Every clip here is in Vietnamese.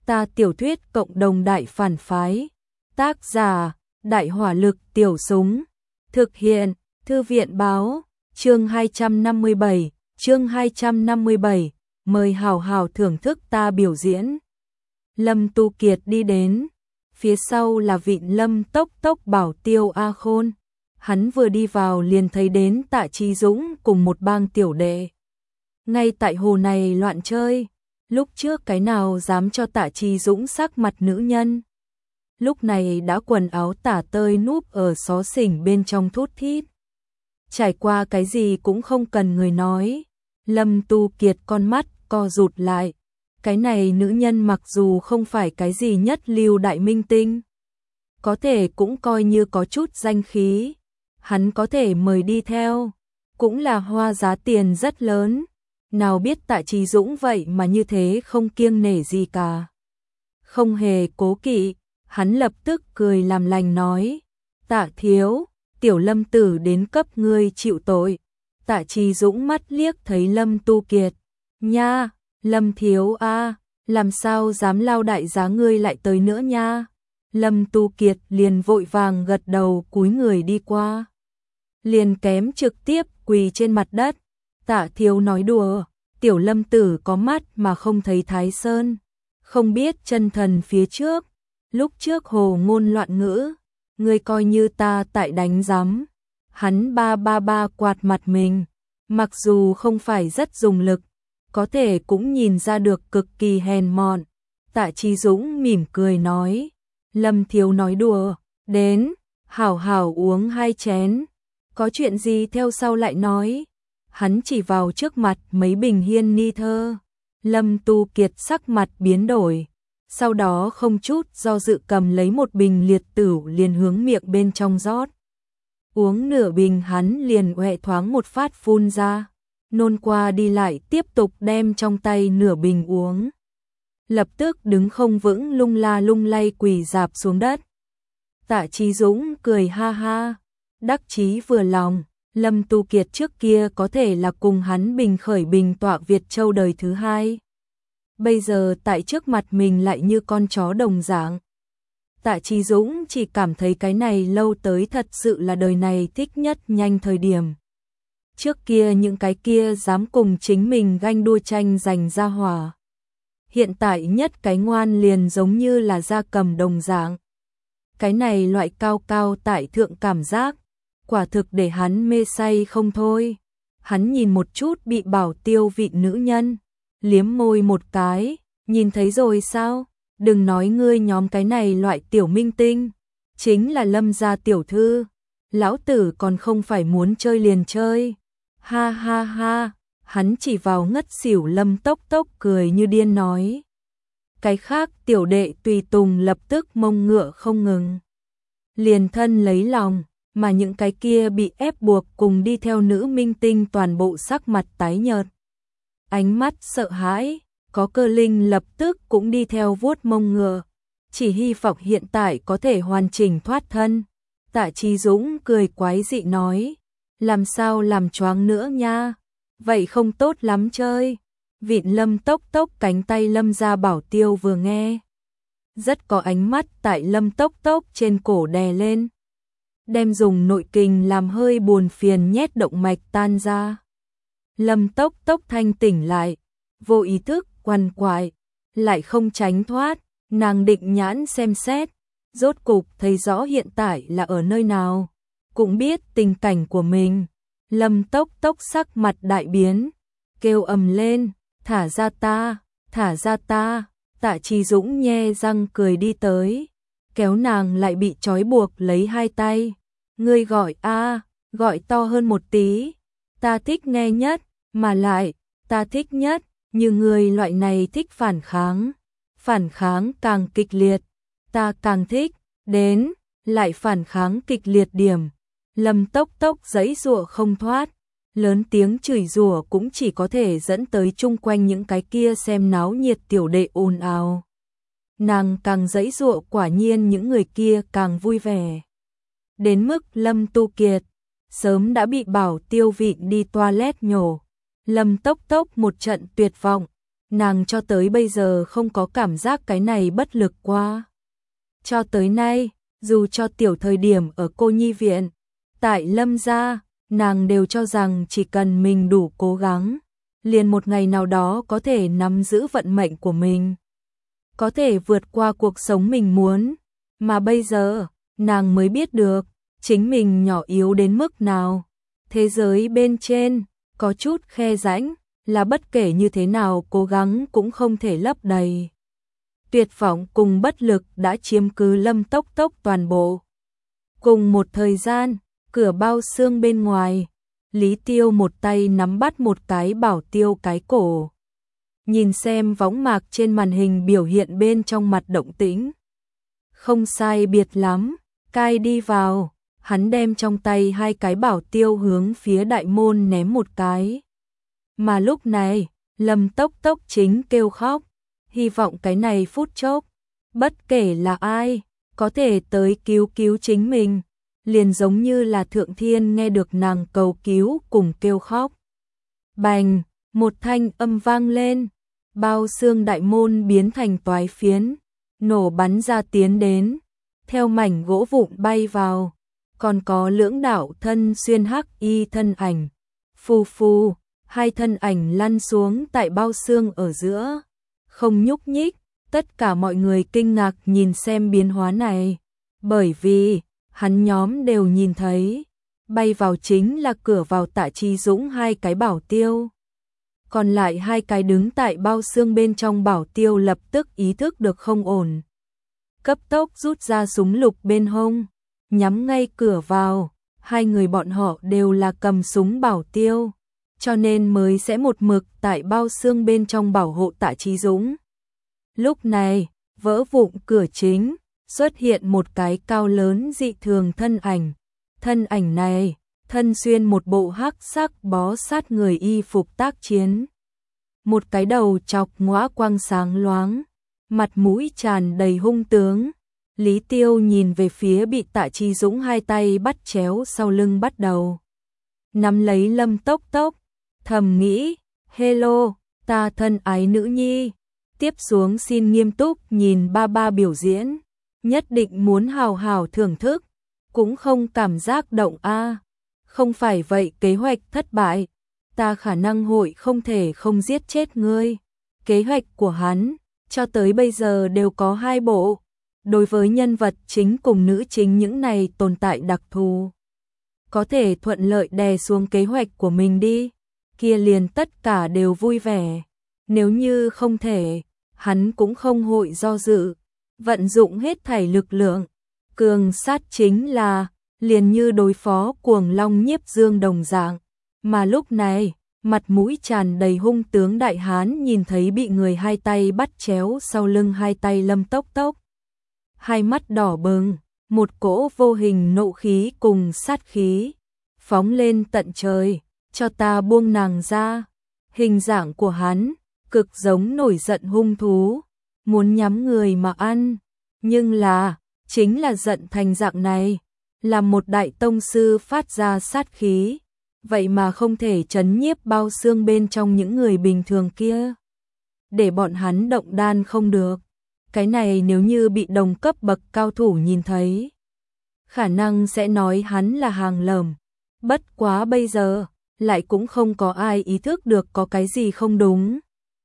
Ta tiểu thuyết cộng đồng đại phản phái. Tác giả, Đại hỏa lực tiểu súng. Thực hiện, Thư viện báo, chương 257, mời hào hào thưởng thức ta biểu diễn. Lâm Tu Kiệt đi đến, phía sau là Vịn Lâm Tốc Tốc bảo tiêu A Khôn. Hắn vừa đi vào liền thấy đến Tạ Chi Dũng cùng một bang tiểu đệ. Ngay tại hồ này loạn chơi, lúc trước cái nào dám cho Tạ Chi Dũng sắc mặt nữ nhân. Lúc này đã quần áo tả tơi núp ở xó xỉnh bên trong thút thít. Trải qua cái gì cũng không cần người nói. Lâm Tu Kiệt con mắt co rụt lại. Cái này nữ nhân mặc dù không phải cái gì nhất lưu đại minh tinh, có thể cũng coi như có chút danh khí. Hắn có thể mời đi theo, cũng là hoa giá tiền rất lớn. Nào biết Tạ Chi Dũng vậy mà như thế không kiêng nể gì cả. Không hề cố kỵ, hắn lập tức cười làm lành nói. Tạ thiếu, tiểu Lâm tử đến cấp ngươi chịu tội. Tạ Chi Dũng mắt liếc thấy Lâm Tu Kiệt. Nha, Lâm thiếu a, làm sao dám lao đại giá ngươi lại tới nữa nha. Lâm Tu Kiệt liền vội vàng gật đầu cúi người đi qua. Liền kém trực tiếp quỳ trên mặt đất. Tạ thiếu nói đùa, tiểu Lâm tử có mắt mà không thấy Thái Sơn. Không biết chân thần phía trước, lúc trước hồ ngôn loạn ngữ, ngươi coi như ta tại đánh giám. Hắn ba quạt mặt mình, mặc dù không phải rất dùng lực, có thể cũng nhìn ra được cực kỳ hèn mọn. Tạ Chi Dũng mỉm cười nói, Lâm thiếu nói đùa, đến, hảo hảo uống 2 chén, có chuyện gì theo sau lại nói. Hắn chỉ vào trước mặt mấy bình hiên ni thơ. Lâm Tu Kiệt sắc mặt biến đổi, sau đó không chút do dự cầm lấy một bình liệt tửu liền hướng miệng bên trong rót. Uống nửa bình hắn liền uệ thoáng một phát phun ra, nôn qua đi lại tiếp tục đem trong tay nửa bình uống. Lập tức đứng không vững lung la lung lay quỳ rạp xuống đất. Tạ Chi Dũng cười ha ha, đắc chí vừa lòng. Lâm Tu Kiệt trước kia có thể là cùng hắn bình khởi bình tọa Việt Châu đời thứ 2. Bây giờ tại trước mặt mình lại như con chó đồng dạng. Tạ Chi Dũng chỉ cảm thấy cái này lâu tới thật sự là đời này thích nhất nhanh thời điểm. Trước kia những cái kia dám cùng chính mình ganh đua tranh giành ra hỏa. Hiện tại nhất cái ngoan liền giống như là gia cầm đồng dạng. Cái này loại cao cao tại thượng cảm giác, quả thực để hắn mê say không thôi. Hắn nhìn một chút bị bảo tiêu Vịn nữ nhân, liếm môi một cái, nhìn thấy rồi sao? Đừng nói ngươi nhóm cái này loại tiểu minh tinh, chính là Lâm gia tiểu thư, lão tử còn không phải muốn chơi liền chơi. Ha ha ha, hắn chỉ vào ngất xỉu Lâm Tốc Tốc cười như điên nói. Cái khác tiểu đệ tùy tùng lập tức mông ngựa không ngừng, liền thân lấy lòng. Mà những cái kia bị ép buộc cùng đi theo nữ minh tinh toàn bộ sắc mặt tái nhợt, ánh mắt sợ hãi. Có cơ linh lập tức cũng đi theo vuốt mông ngựa, chỉ hy vọng hiện tại có thể hoàn chỉnh thoát thân. Tạ Chi Dũng cười quái dị nói, làm sao làm choáng nữa nha, vậy không tốt lắm chơi. Vịn Lâm Tốc Tốc cánh tay Lâm gia bảo tiêu vừa nghe, rất có ánh mắt tại Lâm Tốc Tốc trên cổ đè lên, đem dùng nội kình làm hơi buồn phiền nhét động mạch tan ra. Lâm Tốc Tốc thanh tỉnh lại, vô ý thức quằn quại, lại không tránh thoát. Nàng định nhãn xem xét, rốt cục thấy rõ hiện tại là ở nơi nào, cũng biết tình cảnh của mình. Lâm Tốc Tốc sắc mặt đại biến, kêu ầm lên, thả ra ta, thả ra ta. Tạ Chi Dũng nhe răng cười đi tới, kéo nàng lại bị trói buộc lấy 2 tay. Ngươi gọi a, gọi to hơn một tí, ta thích nghe nhất, mà lại, ta thích nhất, như người loại này thích phản kháng càng kịch liệt, ta càng thích, đến, lại phản kháng kịch liệt điểm. Lâm Tốc Tốc giãy giụa không thoát, lớn tiếng chửi rủa cũng chỉ có thể dẫn tới chung quanh những cái kia xem náo nhiệt tiểu đệ ồn ào. Nàng càng giãy giụa quả nhiên những người kia càng vui vẻ. Đến mức Lâm Tu Kiệt sớm đã bị bảo tiêu Vịn đi toilet nhổ. Lâm Tốc Tốc một trận tuyệt vọng, nàng cho tới bây giờ không có cảm giác cái này bất lực qua. Cho tới nay, dù cho tiểu thời điểm ở cô nhi viện, tại Lâm gia, nàng đều cho rằng chỉ cần mình đủ cố gắng, liền một ngày nào đó có thể nắm giữ vận mệnh của mình, có thể vượt qua cuộc sống mình muốn, mà bây giờ, nàng mới biết được, chính mình nhỏ yếu đến mức nào. Thế giới bên trên, có chút khe rãnh, là bất kể như thế nào cố gắng cũng không thể lấp đầy. Tuyệt vọng cùng bất lực đã chiếm cứ Lâm Tốc Tốc toàn bộ. Cùng một thời gian, cửa bao xương bên ngoài, Lý Tiêu một tay nắm bắt một cái Bảo Tiêu cái cổ. Nhìn xem võng mạc trên màn hình biểu hiện bên trong mặt động tĩnh. Không sai biệt lắm, cai đi vào, hắn đem trong tay hai cái Bảo Tiêu hướng phía đại môn ném một cái. Mà lúc này, Lâm Tốc Tốc chính kêu khóc, hy vọng cái này phút chốc, bất kể là ai, có thể tới cứu cứu chính mình, liền giống như là thượng thiên nghe được nàng cầu cứu cùng kêu khóc. Bành, một thanh âm vang lên, bao xương đại môn biến thành toái phiến, nổ bắn ra tiến đến, theo mảnh gỗ vụn bay vào, còn có lưỡng đạo thân xuyên hắc y thân ảnh, phù phù, hai thân ảnh lăn xuống tại bao xương ở giữa, không nhúc nhích, tất cả mọi người kinh ngạc nhìn xem biến hóa này, bởi vì hắn nhóm đều nhìn thấy, bay vào chính là cửa vào Tạ Chi Dũng hai cái Bảo Tiêu. Còn lại hai cái đứng tại bao xương bên trong Bảo Tiêu lập tức ý thức được không ổn. Cấp tốc rút ra súng lục bên hông, nhắm ngay cửa vào, hai người bọn họ đều là cầm súng Bảo Tiêu, cho nên mới sẽ một mực tại bao xương bên trong bảo hộ Tạ Chi Dũng. Lúc này, vỡ vụn cửa chính, xuất hiện một cái cao lớn dị thường thân ảnh này, thân xuyên một bộ hắc sắc bó sát người y phục tác chiến. Một cái đầu chọc ngõa quang sáng loáng, mặt mũi tràn đầy hung tướng. Lý Tiêu nhìn về phía bị Tạ Chi Dũng hai tay bắt chéo sau lưng bắt đầu nắm lấy Lâm Tốc Tốc, thầm nghĩ, hello, ta thân ái nữ nhi, tiếp xuống xin nghiêm túc nhìn ba ba biểu diễn, nhất định muốn hào hào thưởng thức, cũng không cảm giác động a. Không phải vậy kế hoạch thất bại, ta khả năng hội không thể không giết chết ngươi. Kế hoạch của hắn, cho tới bây giờ đều có hai bộ, đối với nhân vật chính cùng nữ chính những này tồn tại đặc thù. Có thể thuận lợi đè xuống kế hoạch của mình đi, kia liền tất cả đều vui vẻ. Nếu như không thể, hắn cũng không hội do dự, vận dụng hết thảy lực lượng. Cường sát chính là, liền như đối phó Cuồng Long Nhiếp Dương đồng dạng. Mà lúc này, mặt mũi tràn đầy hung tướng đại hán nhìn thấy bị người hai tay bắt chéo sau lưng hai tay Lâm Tốc Tốc. Hai mắt đỏ bừng, một cỗ vô hình nộ khí cùng sát khí, phóng lên tận trời, cho ta buông nàng ra. Hình dạng của hắn, cực giống nổi giận hung thú, muốn nhắm người mà ăn, nhưng là, chính là giận thành dạng này, là một đại tông sư phát ra sát khí, vậy mà không thể trấn nhiếp bao xương bên trong những người bình thường kia. Để bọn hắn động đan không được, cái này nếu như bị đồng cấp bậc cao thủ nhìn thấy, khả năng sẽ nói hắn là hàng lởm, bất quá bây giờ, lại cũng không có ai ý thức được có cái gì không đúng.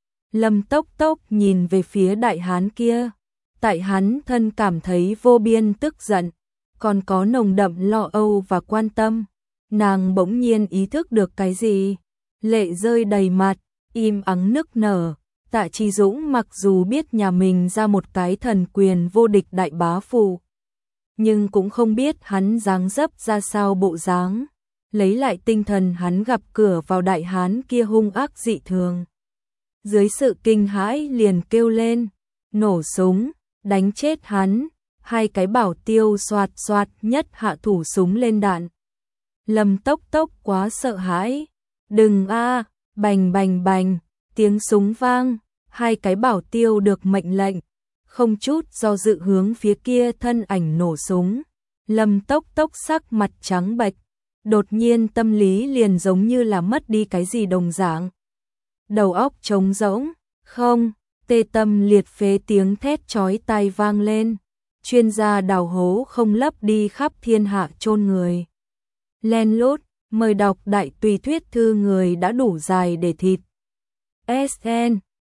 Lâm Tốc Tốc nhìn về phía đại hán kia, tại hắn thân cảm thấy vô biên tức giận, còn có nồng đậm lo âu và quan tâm. Nàng bỗng nhiên ý thức được cái gì, lệ rơi đầy mặt, im ắng nức nở. Tạ Chi Dũng mặc dù biết nhà mình ra một cái thần quyền vô địch đại bá phụ, nhưng cũng không biết hắn dáng dấp ra sao bộ dáng. Lấy lại tinh thần hắn gặp cửa vào đại hán kia hung ác dị thường. Dưới sự kinh hãi liền kêu lên, nổ súng, đánh chết hắn. Hai cái bảo tiêu xoạt xoạt nhất hạ thủ súng lên đạn. Lâm Tốc Tốc quá sợ hãi. Đừng a, bành bành bành, tiếng súng vang. Hai cái bảo tiêu được mệnh lệnh, không chút do dự hướng phía kia thân ảnh nổ súng. Lâm Tốc Tốc sắc mặt trắng bệch, đột nhiên tâm lý liền giống như là mất đi cái gì đồng dạng. Đầu óc trống rỗng, Không, tê tâm liệt phế tiếng thét chói tai vang lên. Chuyên gia đào hố không lấp đi khắp thiên hạ chôn người. Len lút, mời đọc đại tùy thuyết thư người đã đủ dài để thịt. SN